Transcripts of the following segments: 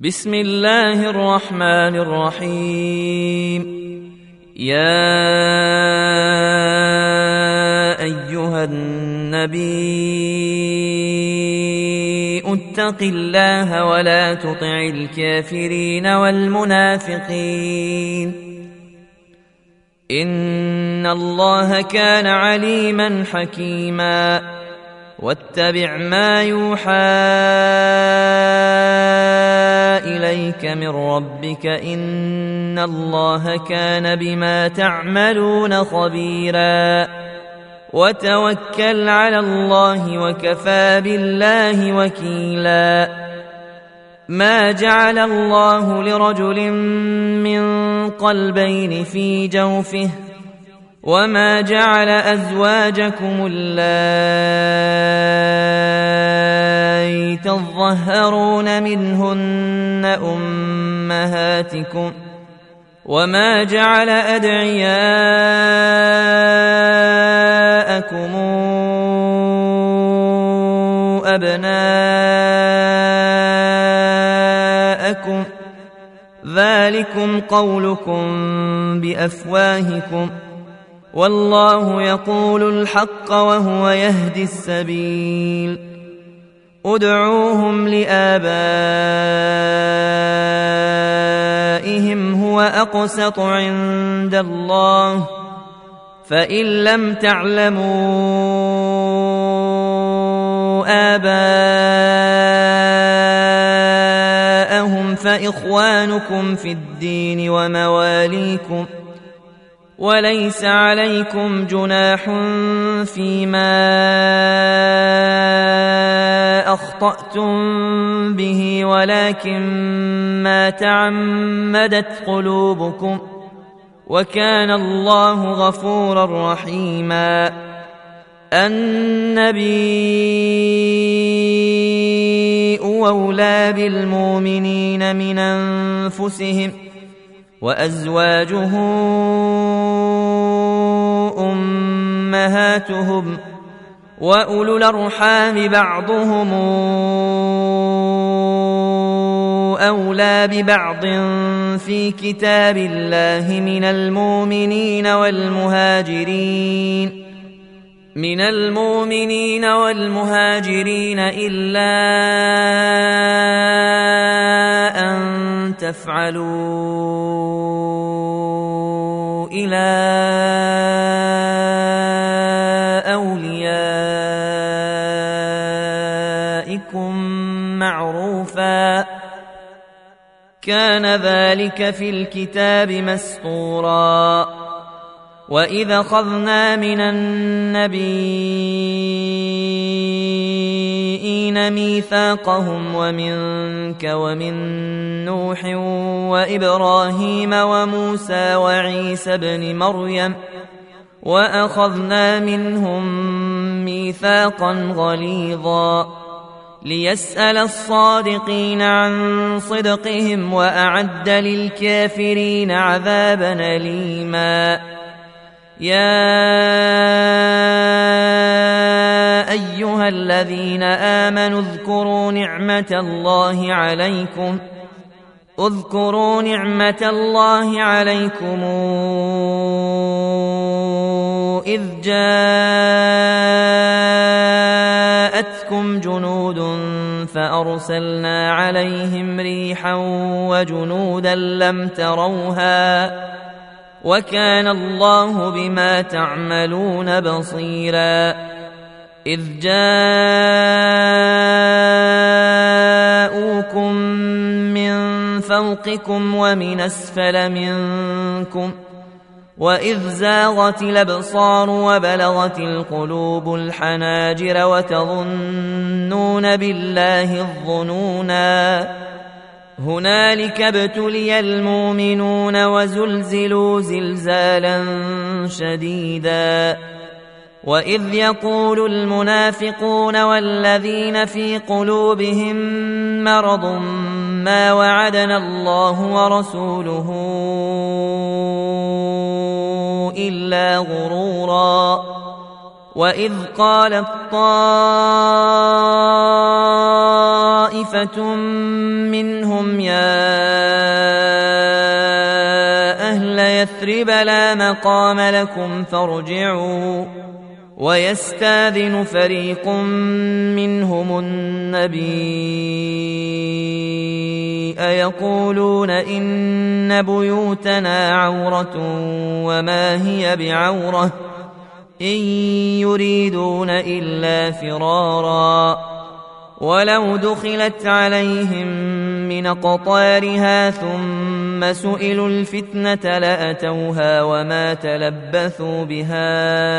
بسم الله الرحمن الرحيم. يا أيها النبي اتق الله ولا تطع الكافرين والمنافقين إن الله كان عليما حكيما. واتبع ما يوحى إليك من ربك إن الله كان بما تعملون خبيرا. وتوكل على الله وكفى بالله وكيلا. ما جعل الله لرجل من قلبين في جوفه وما جعل أزواجكم اللائي تظهرون منهن أمهاتكم وما جعل أدعياءكم أبناءكم ذلكم قولكم بأفواهكم والله يقول الحق وهو يهدي السبيل. ادعوهم لآبائهم هو أقسط عند الله فإن لم تعلموا آباءهم فإخوانكم في الدين ومواليكم وليس عليكم جناح فيما أخطأتم به ولكن ما تعمدت قلوبكم وكان الله غفورا رحيما. النبي أولى بالمؤمنين من أنفسهم وأزواجه أمهاتهم وأولو الأرحام بعضهم أولى ببعض في كتاب الله من المؤمنين والمهاجرين إلا أن تفعلوا إلى أوليائكم معروفا كان ذلك في الكتاب مسطورا. وإذا أخذنا من النبيين ميثاقهم ومنك ومن نوح وإبراهيم وموسى وعيسى بن مريم وأخذنا منهم ميثاقا غليظا ليسأل الصادقين عن صدقهم وأعد للكافرين عذابا أليما. يا أيها الذين آمنوا اذكروا نعمة الله عليكم إذ جاءتكم جنود فأرسلنا عليهم ريحا وجنودا لم تروها وكان الله بما تعملون بصيرا. إذ جاءوكم من فوقكم ومن أسفل منكم وإذ زاغت الأبصار وبلغت القلوب الحناجر وتظنون بالله الظنونا هنالك ابتلي المؤمنون وزلزلوا زلزالا شديدا. وإذ يقول المنافقون والذين في قلوبهم مرض ما وعدنا الله ورسوله إلا غرورا. وإذ قالت طائفة طائفة منهم يا أهل يثرب لا مقام لكم فارجعوا ويستاذن فريق منهم النبي يقولون إن بيوتنا عورة وما هي بعورة إن يريدون إلا فرارا ولو دخلت عليهم من أقطارها ثم سئلوا الفتنة لأتوها وما تلبثوا بها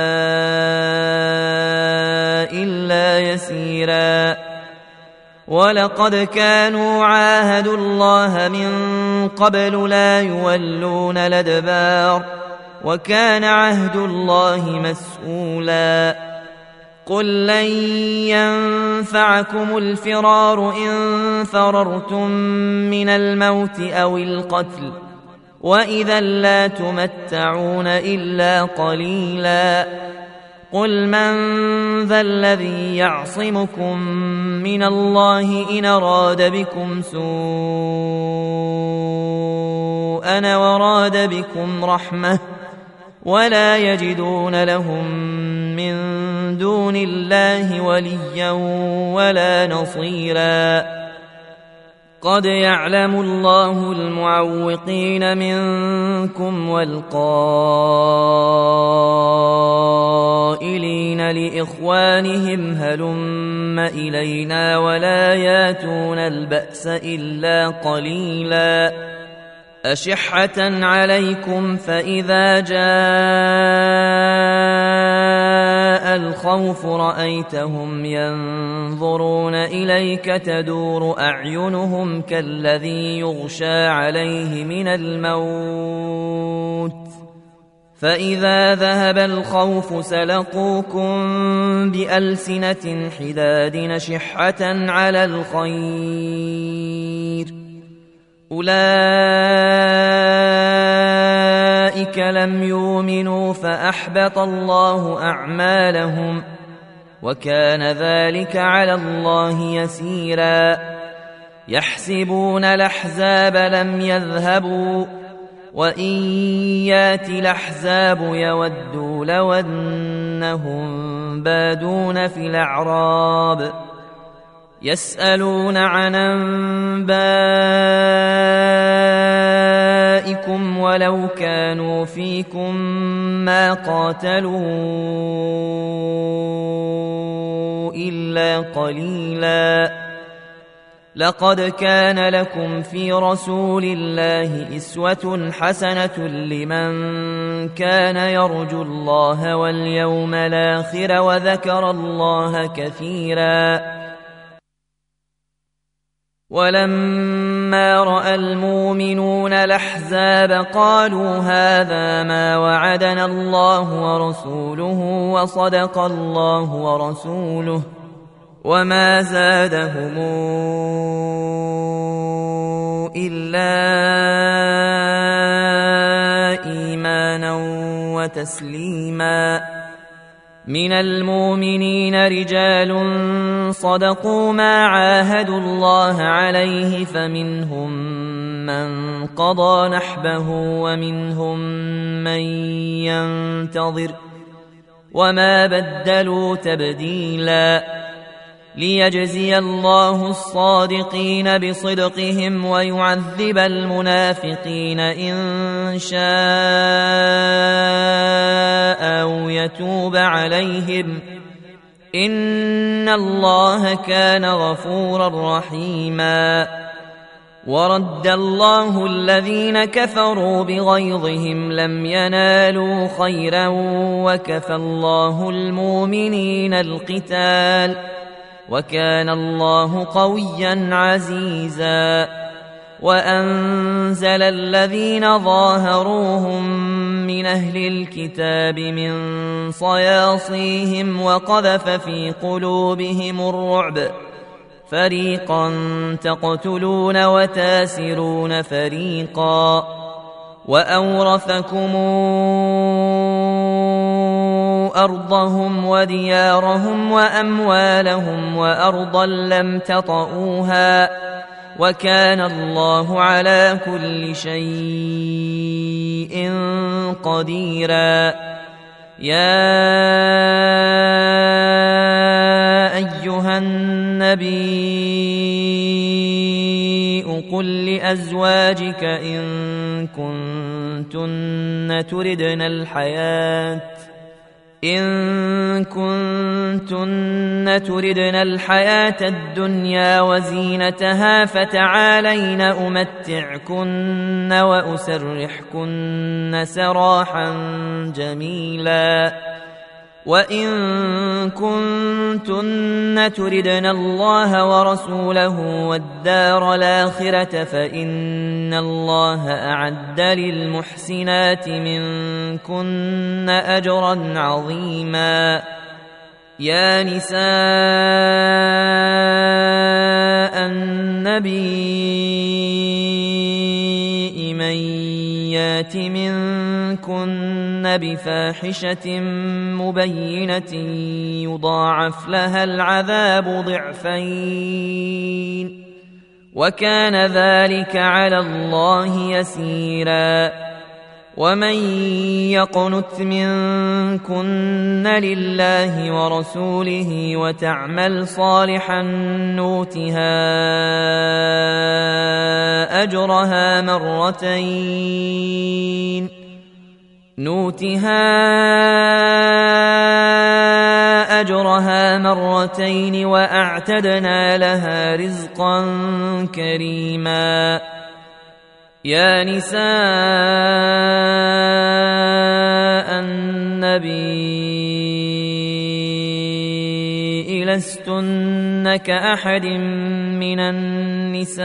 إلا يسيرا ولقد كانوا عاهدوا الله من قبل لا يولون الأدبار وكان عهد الله مسؤولا قل لن ينفعكم الفرار إن فررتم من الموت أو القتل وإذا لا تمتعون إلا قليلا قل من ذا الذي يعصمكم من الله إن أراد بكم سوءا وراد بكم رحمة ولا يجدون لهم من دون الله وليا ولا نصيرا قد يعلم الله المعوقين منكم والقائلين لإخوانهم هلم إلينا ولا ياتون البأس إلا قليلا أشحة عليكم فإذا جاء الخوف رأيتهم ينظرون إليك تدور أعينهم كالذي يغشى عليه من الموت فإذا ذهب الخوف سلقوكم بألسنة حداد نشحة على الخير أولئك لم يؤمنوا فأحبط الله أعمالهم وكان ذلك على الله يسيرا يحسبون الأحزاب لم يذهبوا وإن ياتي الأحزاب يودوا لو أنهم بادون في الأعراب يسألون عن أنبائكم ولو كانوا فيكم ما قاتلوا إلا قليلا لقد كان لكم في رسول الله أسوة حسنة لمن كان يرجو الله واليوم الآخر وذكر الله كثيرا ولما رأى المؤمنون الأحزاب قالوا هذا ما وعدنا الله ورسوله وصدق الله ورسوله وما زادهم إلا إيمانا وتسليما من المؤمنين رجال صدقوا ما عاهدوا الله عليه فمنهم من قضى نحبه ومنهم من ينتظر وما بدلوا تبديلا ليجزي الله الصادقين بصدقهم ويعذب المنافقين إن شاء أو يتوب عليهم إن الله كان غفورا رحيما ورد الله الذين كفروا بغيظهم لم ينالوا خيرا وكفى الله المؤمنين القتال وكان الله قويا عزيزا وأنزل الذين ظاهروهم من أهل الكتاب من صياصيهم وقذف في قلوبهم الرعب فريقا تقتلون وتاسرون فريقا وأورثكم أرضهم وديارهم وأموالهم وأرضا لم تطئوها وكان الله على كل شيء قديرا. يا أيها النبي قل لأزواجك إن كنتن تردن الحياة الدنيا وزينتها فتعالين أمتعكن وأسرحكن سراحا جميلا. وإن كنتن تردن الله ورسوله والدار الآخرة فإن الله أعد للمحسنات منكن أجرا عظيما. يا نساء النبي من يات منكن بفاحشة مبينة يضاعف لها العذاب ضعفين وكان ذلك على الله يسيرا. ومن يقنت منكن لله ورسوله وتعمل صالحا نؤتها أجرها مرتين وأعتدنا لها رزقا كريما. يا نساء النبي لستن كأحد من النساء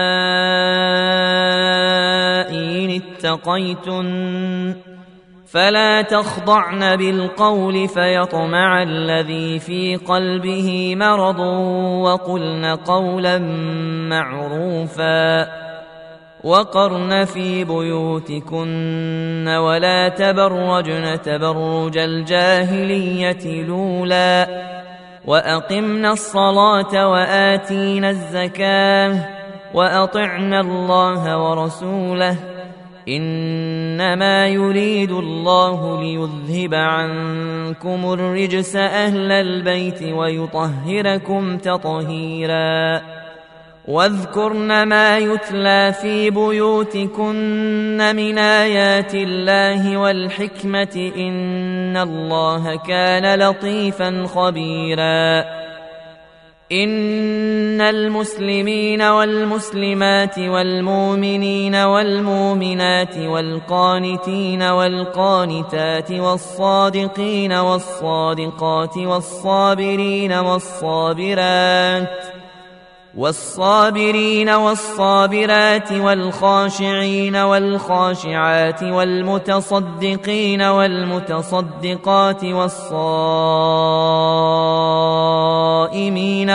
إن اتقيتن فلا تخضعن بالقول فيطمع الذي في قلبه مرض وقلن قولا معروفا. وقرن في بيوتكن ولا تبرجن تبرج الجاهلية الأولى وأقمنا الصلاة وآتينا الزكاة وأطعنا الله ورسوله إنما يريد الله ليذهب عنكم الرجس أهل البيت ويطهركم تطهيرا. واذكرن ما يتلى في بيوتكن من آيات الله والحكمة إن الله كان لطيفا خبيرا. إن المسلمين والمسلمات والمؤمنين والمؤمنات والقانتين والقانتات والصادقين والصادقات والصابرين والصابرات والخاشعين والخاشعات والمتصدقين والمتصدقات والصائمين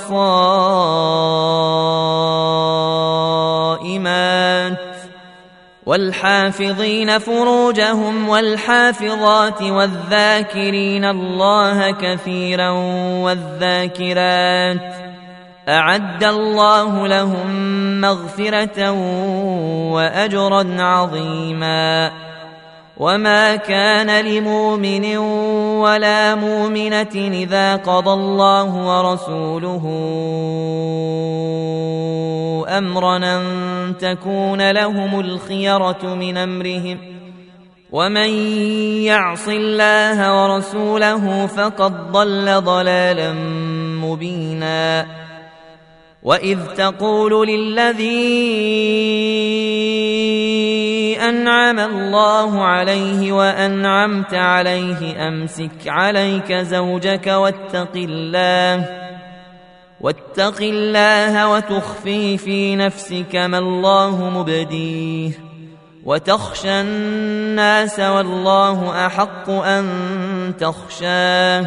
والصائمات والحافظين فروجهم والحافظات والذاكرين الله كثيرا والذاكرات أعد الله لهم مغفرة وأجرا عظيما. وما كان لمؤمن ولا مؤمنة إذا قضى الله ورسوله أمرا أن تكون لهم الخيرة من أمرهم ومن يعص الله ورسوله فقد ضل ضلالا مبينا. وإذ تقول للذي أنعم الله عليه وأنعمت عليه أمسك عليك زوجك واتق الله وتخفي في نفسك ما الله مبديه وتخشى الناس والله أحق أن تخشاه.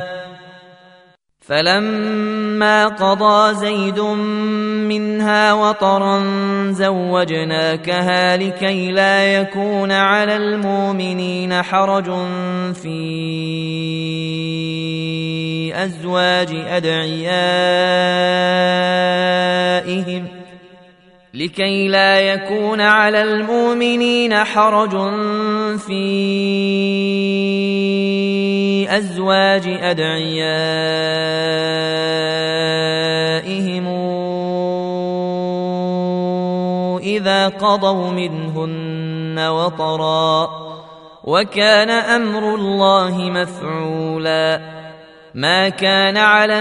فلما قضى زيد منها وطرا زوجناكها لكي لا يكون على المؤمنين حرج في أزواج أدعيائهم لكي لا يكون على المؤمنين حرج في أزواج أدعيائهم إذا قضوا منهن وطرا وكان أمر الله مفعولا ما كان على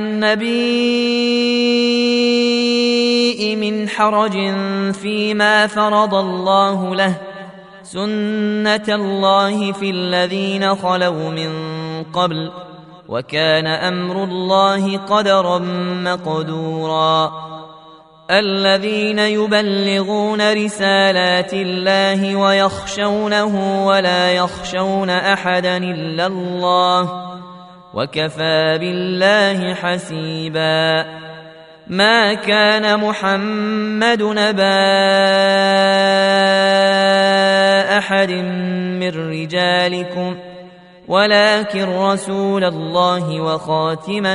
النبي من حرج فيما فرض الله له سنة الله في الذين خلوا من قبل وكان أمر الله قدرا مقدورا الذين يبلغون رسالات الله ويخشونه ولا يخشون أحدا إلا الله وكفى بالله حسيبا ما كان محمد نبا أحد من رجالكم ولكن رسول الله وخاتم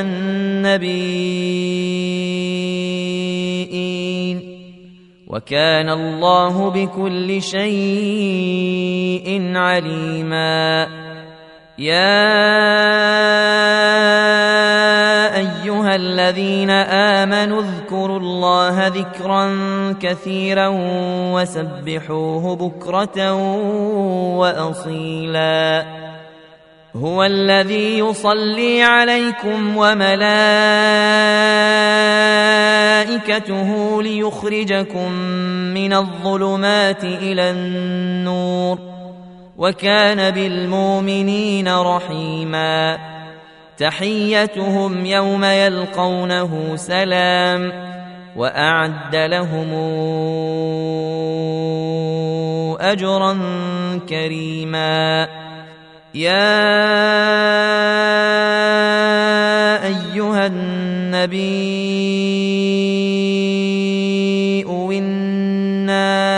النبيين وكان الله بكل شيء عليما يا أيها الذين آمنوا اذكروا الله ذكرا كثيرا وسبحوه بكرة وأصيلا هو الذي يصلي عليكم وملائكته ليخرجكم من الظلمات إلى النور وكان بالمؤمنين رحيما تحيتهم يوم يلقونه سلام وأعد لهم أجرا كريما يا أيها النبي إنا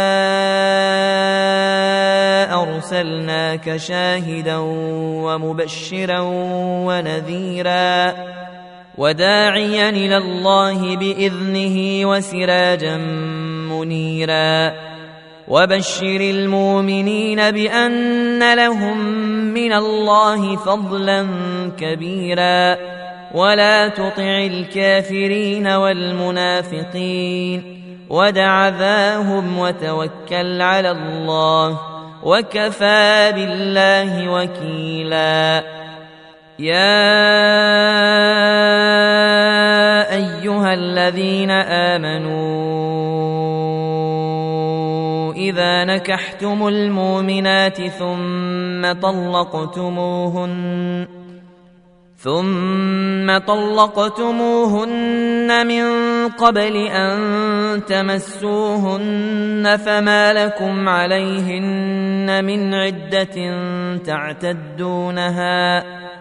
أرسلناك شاهدا ومبشرا ونذيرا وداعيا إلى الله بإذنه وسراجا منيرا وبشر المؤمنين بأن لهم من الله فضلا كبيرا ولا تطع الكافرين والمنافقين ودع ذاهم وتوكل على الله وكفى بالله وكيلا يا أيها الذين آمنوا إذا نكحتم المؤمنات ثم طلقتموهن من قبل أن تمسوهن فما لكم عليهن من عدة تعتدونها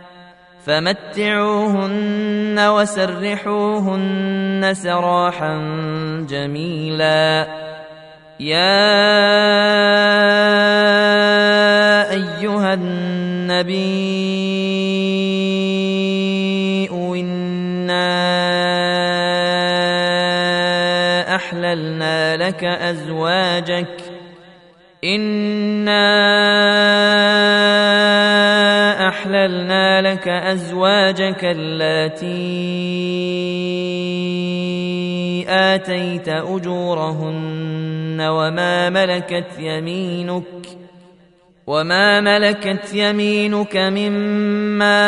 فمتعوهن وسرحوهن سراحا جميلا يا أيها النبي إنا أحللنا لك أزواجك اللاتي آتيت أجورهن وما ملكت يمينك مما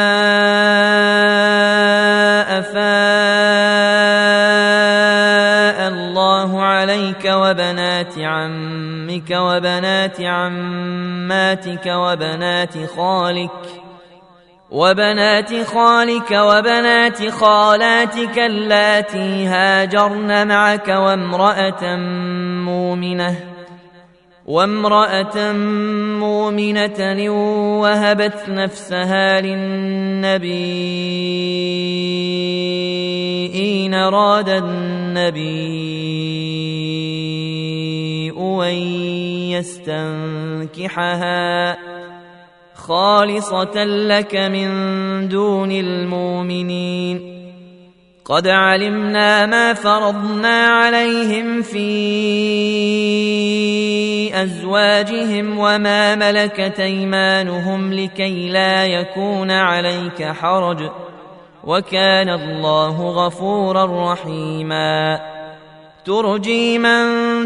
أفاء الله عليك وبنات عمك وبنات عماتك وبنات خالك وبنات خالاتك اللاتي هاجرن معك وامرأة مؤمنة وهبت نفسها للنبي إن أراد النبي أن يستنكحها خالصة لك من دون المؤمنين قد علمنا ما فرضنا عليهم في أزواجهم وما ملكت أيمانهم لكي لا يكون عليك حرج وكان الله غفورا رحيما ترجي من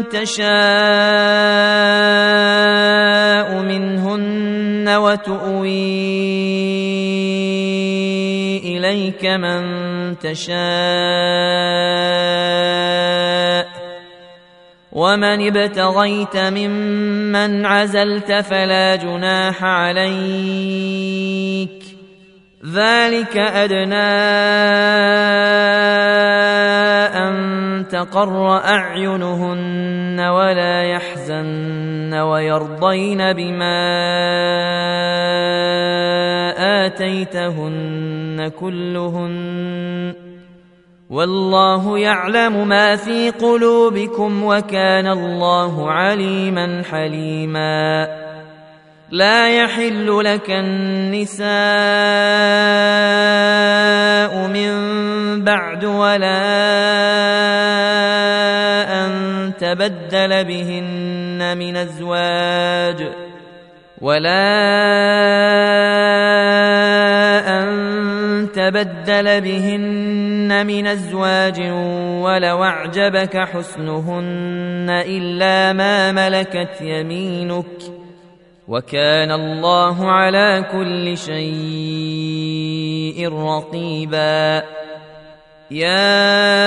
تشاء منهن وتؤوي إليك من تشاء ومن ابتغيت ممن عزلت فلا جناح عليك ذلك أدنى أن تقر أعينهن ولا يحزن ويرضين بما آتيتهن كلهن والله يعلم ما في قلوبكم وكان الله عليما حليما لا يحل لك النساء من بعد ولا أن تبدل بهن من أزواج ولو أعجبك حسنهن إلا ما ملكت يمينك وكان الله على كل شيء رقيبا يا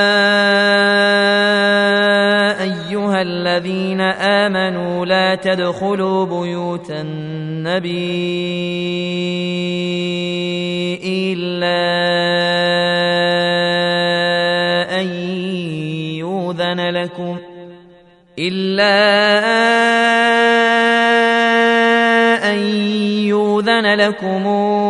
أيها الذين آمنوا لا تدخلوا بيوت النبي إلا أن يؤذن لكم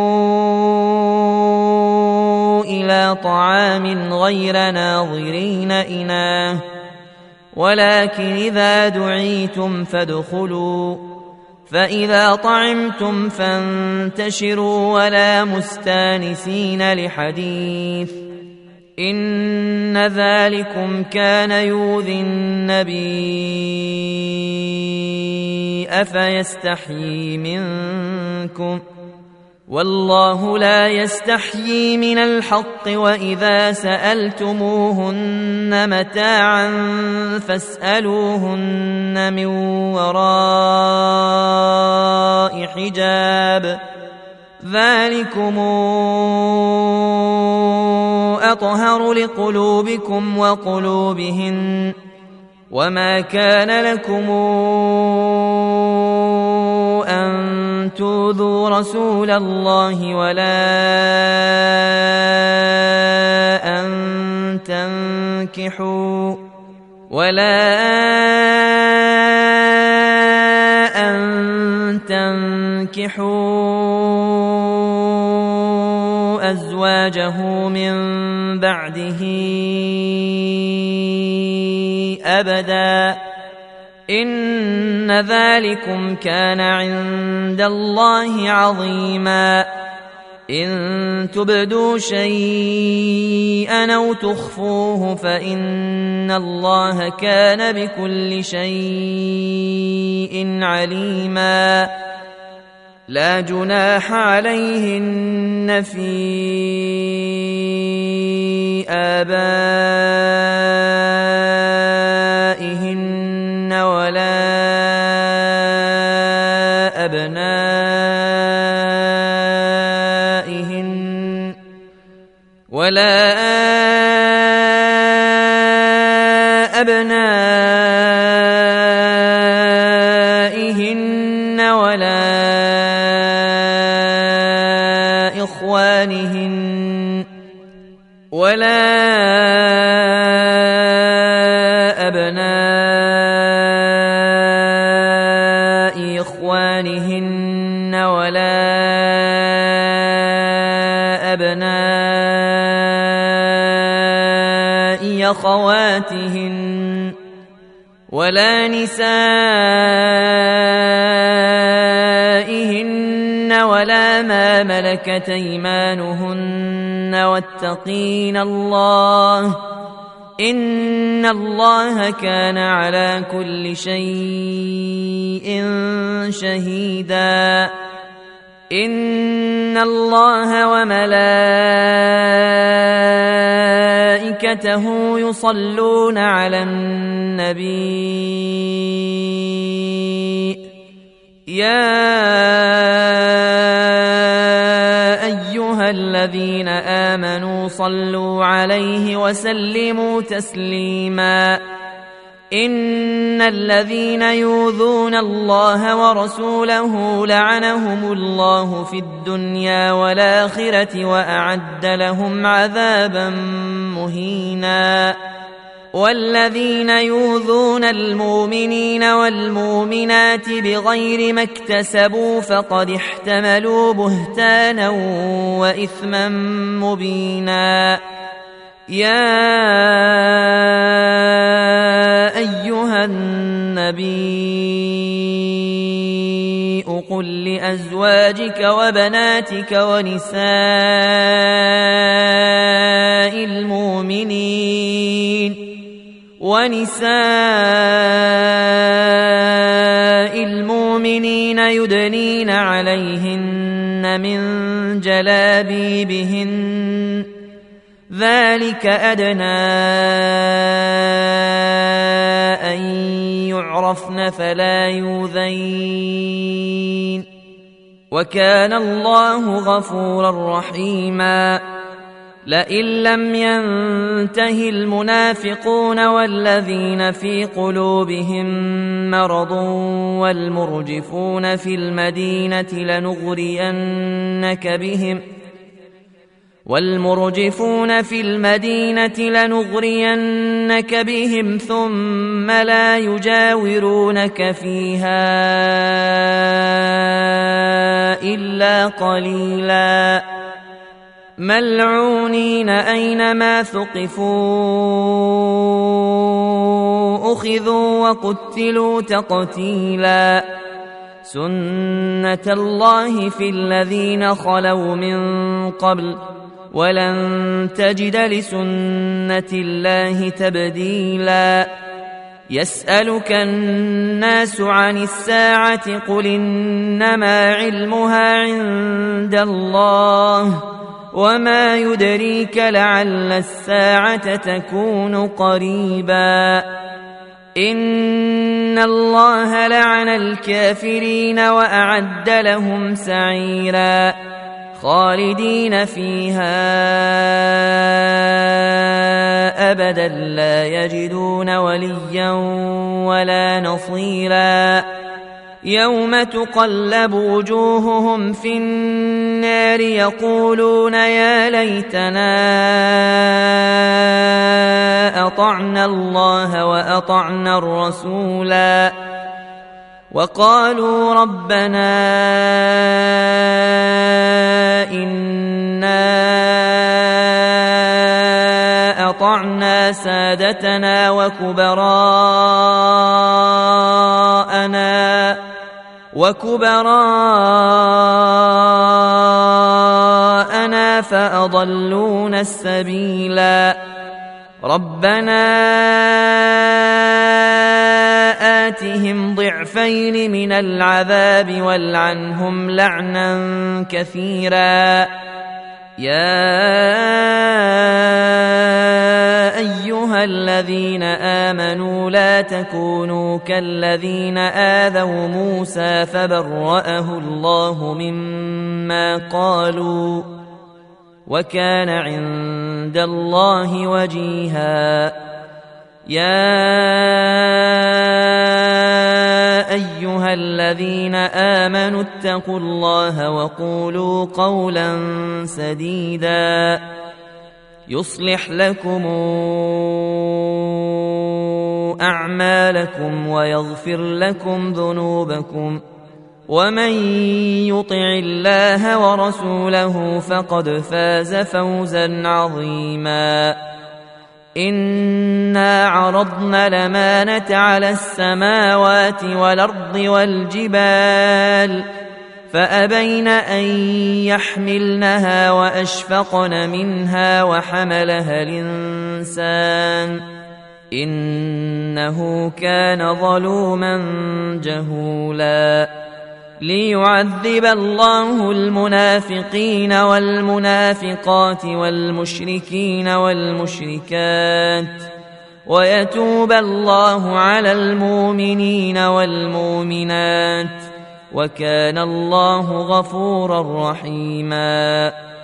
إلى طعام غير ناظرين إناه ولكن إذا دعيتم فادخلوا فإذا طعمتم فانتشروا ولا مستانسين لحديث إن ذلكم كان يؤذي النبي أفيستحيي منكم والله لا يستحيي من الحق وإذا سألتموهن متاعا فاسألوهن من وراء حجاب ذلكم أطهر لقلوبكم وقلوبهن وما كان لكم أن تؤذوا رسول الله ولا أن تنكحوا أزواجه من بعده أبدا إن ذلكم كان عند الله عظيما إن تبدوا شيئا أو تخفوه فإن الله كان بكل شيء عليما لا جناح عليهن في آبائهن ولا أبنائهن ولا إخوانهن ولا أبناء إخوانهن ولا أبناء أخواتهن ولا نسائهن ولا ما ملكت أيمانهن واتقين الله إن الله كان على كل شيء شهيدا إن الله وملائكته يصلون على النبي يا أيها الذين آمنوا صلوا عليه وسلموا تسليما إن الذين يؤذون الله ورسوله لعنهم الله في الدنيا والآخرة وأعد لهم عذابا مهينا والذين يؤذون المؤمنين والمؤمنات بغير ما اكتسبوا فقد احتملوا بهتانا وإثما مبينا يا أيها النبي قل لأزواجك وبناتك ونساء المؤمنين يدنين عليهن من جلابيبهن ذلك أدنى أن يعرفن فلا يؤذين وكان الله غفورا رحيما لئن لم ينته المنافقون والذين في قلوبهم مرض والمرجفون في المدينة لنغرينك بهم ثم لا يجاورونك فيها إلا قليلا ملعونين أينما ثقفوا أخذوا وقتلوا تقتيلا سنة الله في الذين خلوا من قبل ولن تجد لسنة الله تبديلا يسألك الناس عن الساعة قل إنما علمها عند الله وما يدريك لعل الساعة تكون قريبا إن الله لعن الكافرين وأعد لهم سعيرا خالدين فيها أبدا لا يجدون وليا ولا نصيرا يوم تقلب وجوههم في النار يقولون يا ليتنا أطعنا الله وأطعنا الرسولا وقالوا ربنا إنا أطعنا سادتنا وكبراءنا فأضلونا السبيلا ربنا آتهم ضعفين من العذاب والعنهم لعنا كثيرا يا أيها الذين آمنوا لا تكونوا كالذين آذوا موسى فبرأه الله مما قالوا وكان عند الله وجيها يا أيها الذين آمنوا اتقوا الله وقولوا قولا سديدا يصلح لكم أعمالكم ويغفر لكم ذنوبكم ومن يطع الله ورسوله فقد فاز فوزا عظيما إنا عرضنا الأمانة على السماوات والأرض والجبال فأبين أن يحملنها وأشفقن منها وحملها الإنسان إنه كان ظلوما جهولا ليعذب الله المنافقين والمنافقات والمشركين والمشركات ويتوب الله على المؤمنين والمؤمنات وكان الله غفورا رحيما